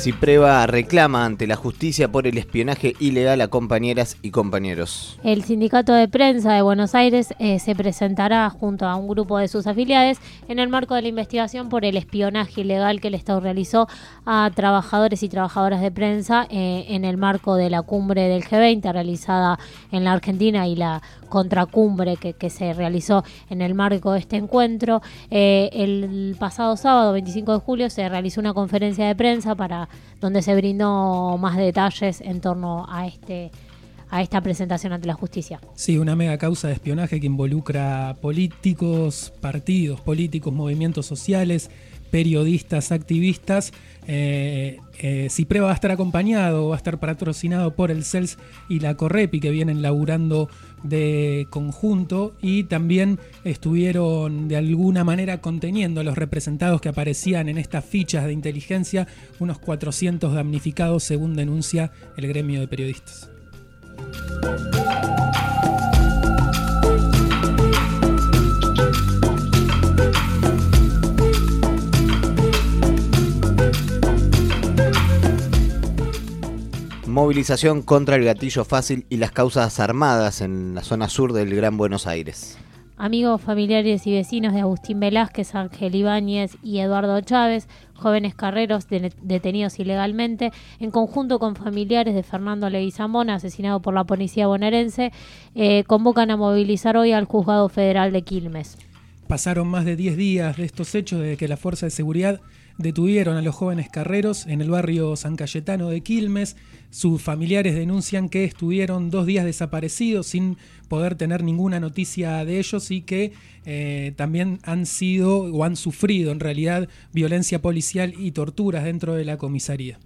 Cipreva reclama ante la justicia por el espionaje ilegal a compañeras y compañeros. El Sindicato de Prensa de Buenos Aires se presentará junto a un grupo de sus afiliados en el marco de la investigación por el espionaje ilegal que el Estado realizó a trabajadores y trabajadoras de prensa en el marco de la cumbre del G20 realizada en la Argentina y la contracumbre que se realizó en el marco de este encuentro. El pasado sábado, 25 de julio, se realizó una conferencia de prensa donde se brindó más detalles en torno a esta presentación ante la justicia. Sí, una mega causa de espionaje que involucra políticos, partidos políticos, movimientos sociales, periodistas, activistas. Cipreva va a estar acompañado, va a estar patrocinado por el CELS y la Correpi, que vienen laburando de conjunto, y también estuvieron de alguna manera conteniendo a los representados que aparecían en estas fichas de inteligencia, unos 400 damnificados según denuncia el gremio de periodistas. Movilización contra el gatillo fácil y las causas armadas en la zona sur del Gran Buenos Aires. Amigos, familiares y vecinos de Agustín Velázquez, Ángel Ibáñez y Eduardo Chávez, jóvenes carreros detenidos ilegalmente, en conjunto con familiares de Fernando Leguizamón, asesinado por la policía bonaerense, convocan a movilizar hoy al Juzgado Federal de Quilmes. Pasaron más de 10 días de estos hechos desde que las fuerzas de seguridad detuvieron a los jóvenes carreros en el barrio San Cayetano de Quilmes. Sus familiares denuncian que estuvieron 2 días desaparecidos sin poder tener ninguna noticia de ellos y que también han sido o han sufrido en realidad violencia policial y torturas dentro de la comisaría.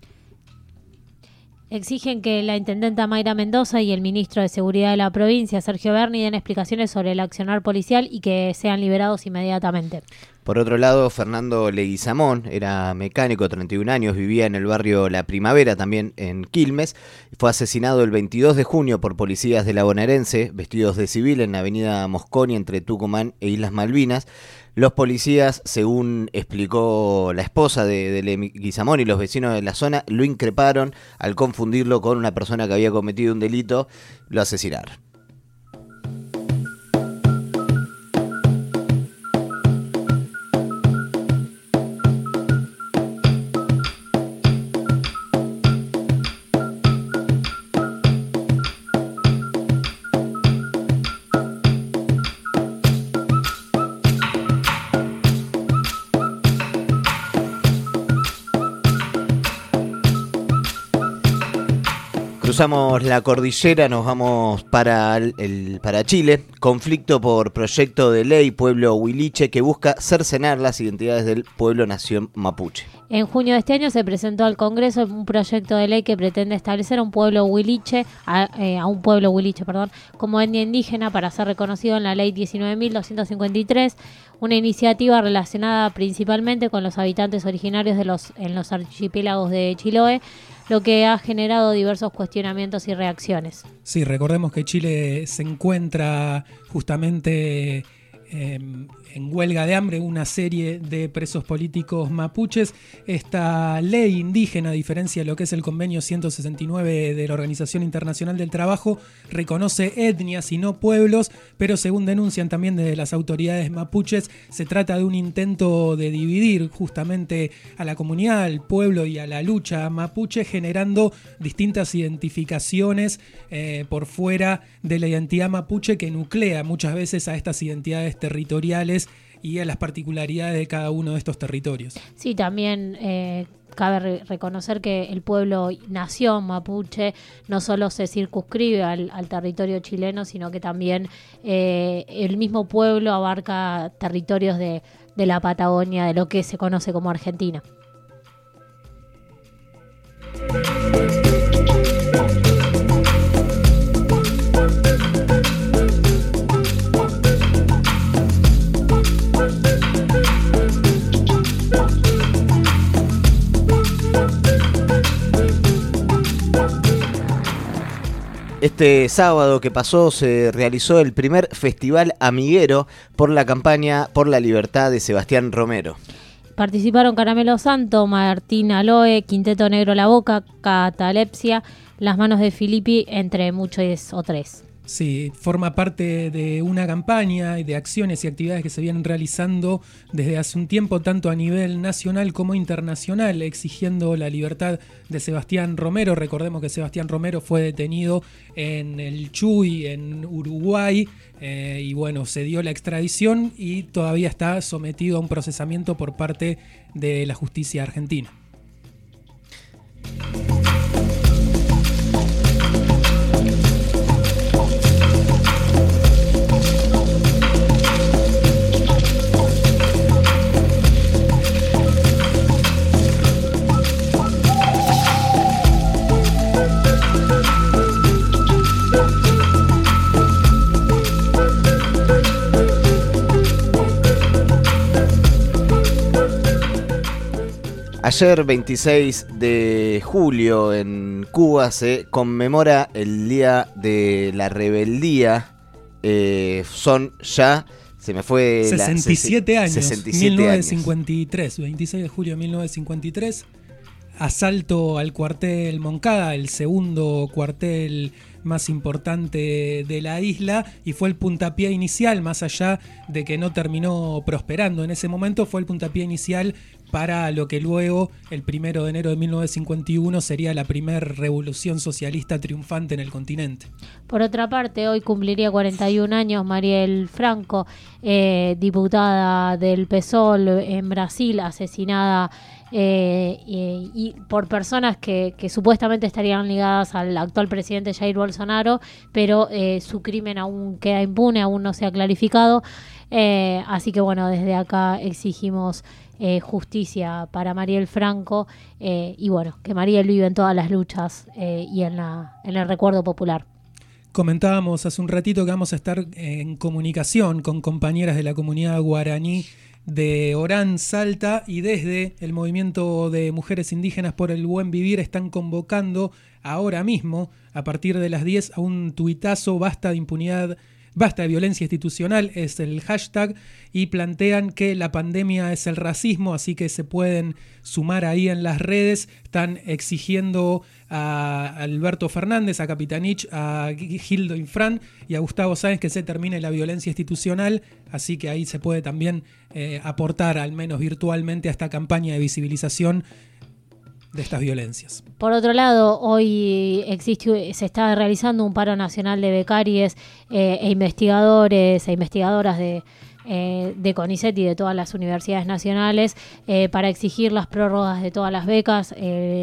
Exigen que la intendenta Mayra Mendoza y el ministro de Seguridad de la provincia, Sergio Berni, den explicaciones sobre el accionar policial y que sean liberados inmediatamente. Por otro lado, Fernando Leguizamón era mecánico, 31 años, vivía en el barrio La Primavera, también en Quilmes. Fue asesinado el 22 de junio por policías de la bonaerense, vestidos de civil, en la avenida Mosconi, entre Tucumán e Islas Malvinas. Los policías, según explicó la esposa de Leguizamón y los vecinos de la zona, lo increparon al confundirlo con una persona que había cometido un delito, lo asesinaron. Cruzamos la cordillera, nos vamos para Chile. Conflicto por proyecto de ley Pueblo Huiliche que busca cercenar las identidades del pueblo nación mapuche. En junio de este año se presentó al Congreso un proyecto de ley que pretende establecer a un pueblo huiliche, como etnia indígena para ser reconocido en la ley 19.253, una iniciativa relacionada principalmente con los habitantes originarios en los archipiélagos de Chiloé, lo que ha generado diversos cuestionamientos y reacciones. Sí, recordemos que Chile se encuentra justamente en huelga de hambre una serie de presos políticos mapuches. Esta ley indígena, a diferencia de lo que es el convenio 169 de la Organización Internacional del Trabajo, reconoce etnias y no pueblos, pero según denuncian también desde las autoridades mapuches, se trata de un intento de dividir justamente a la comunidad, al pueblo y a la lucha mapuche, generando distintas identificaciones por fuera de la identidad mapuche que nuclea muchas veces a estas identidades territoriales y a las particularidades de cada uno de estos territorios. Sí, también cabe reconocer que el pueblo nación mapuche no solo se circunscribe al territorio chileno, sino que también el mismo pueblo abarca territorios de la Patagonia, de lo que se conoce como Argentina. Este sábado que pasó se realizó el primer festival amiguero por la campaña por la libertad de Sebastián Romero. Participaron Caramelo Santo, Martín Aloe, Quinteto Negro La Boca, Catalepsia, Las Manos de Filippi, entre muchos otros. Sí, forma parte de una campaña y de acciones y actividades que se vienen realizando desde hace un tiempo, tanto a nivel nacional como internacional, exigiendo la libertad de Sebastián Romero. Recordemos que Sebastián Romero fue detenido en el Chuy, en Uruguay, y bueno, se dio la extradición y todavía está sometido a un procesamiento por parte de la justicia argentina. Ayer, 26 de julio, en Cuba se conmemora el Día de la Rebeldía. Son ya, se me fue 67 años, 67 1953, 26 de julio de 1953. Asalto al cuartel Moncada, el segundo cuartel más importante de la isla, y fue el puntapié inicial, más allá de que no terminó prosperando en ese momento, fue el puntapié inicial para lo que luego, el 1 de enero de 1951, sería la primera revolución socialista triunfante en el continente. Por otra parte, hoy cumpliría 41 años Marielle Franco, diputada del PSOL en Brasil, asesinada y por personas que supuestamente estarían ligadas al actual presidente Jair Bolsonaro, pero su crimen aún queda impune, aún no se ha clarificado. Así que bueno, desde acá exigimos justicia para Marielle Franco, y bueno, que Marielle vive en todas las luchas y en el recuerdo popular. Comentábamos hace un ratito que vamos a estar en comunicación con compañeras de la comunidad guaraní de Orán, Salta, y desde el movimiento de mujeres indígenas por el buen vivir están convocando ahora mismo, a partir de las 10, a un tuitazo: basta de impunidad, basta de violencia institucional, es el hashtag, y plantean que la pandemia es el racismo, así que se pueden sumar ahí en las redes. Están exigiendo a Alberto Fernández, a Capitanich, a Gildo Infran y a Gustavo Sáenz que se termine la violencia institucional, así que ahí se puede también aportar, al menos virtualmente, a esta campaña de visibilización de estas violencias. Por otro lado, hoy se está realizando un paro nacional de becarios e investigadores e investigadoras de CONICET y de todas las universidades nacionales para exigir las prórrogas de todas las becas,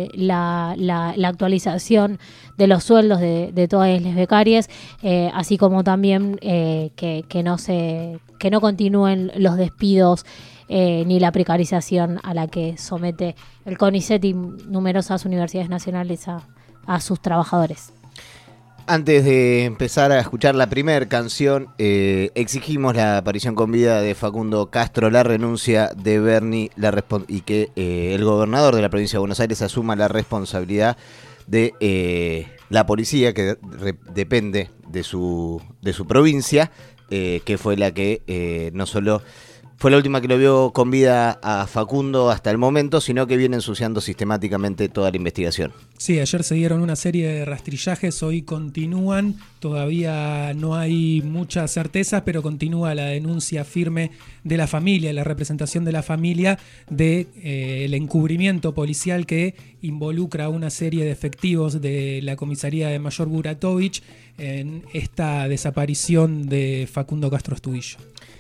la actualización de los sueldos de todas las becarias, así como también que no continúen los despidos ni la precarización a la que somete el CONICET y numerosas universidades nacionales a sus trabajadores. Antes de empezar a escuchar la primera canción, exigimos la aparición con vida de Facundo Castro, la renuncia de Bernie y que el gobernador de la provincia de Buenos Aires asuma la responsabilidad de la policía que depende de su provincia, que fue la que no solo fue la última que lo vio con vida a Facundo hasta el momento, sino que viene ensuciando sistemáticamente toda la investigación. Sí, ayer se dieron una serie de rastrillajes, hoy continúan, todavía no hay muchas certezas, pero continúa la denuncia firme de la familia, la representación de la familia de el encubrimiento policial que involucra a una serie de efectivos de la comisaría de Mayor Buratovich en esta desaparición de Facundo Castro Astudillo.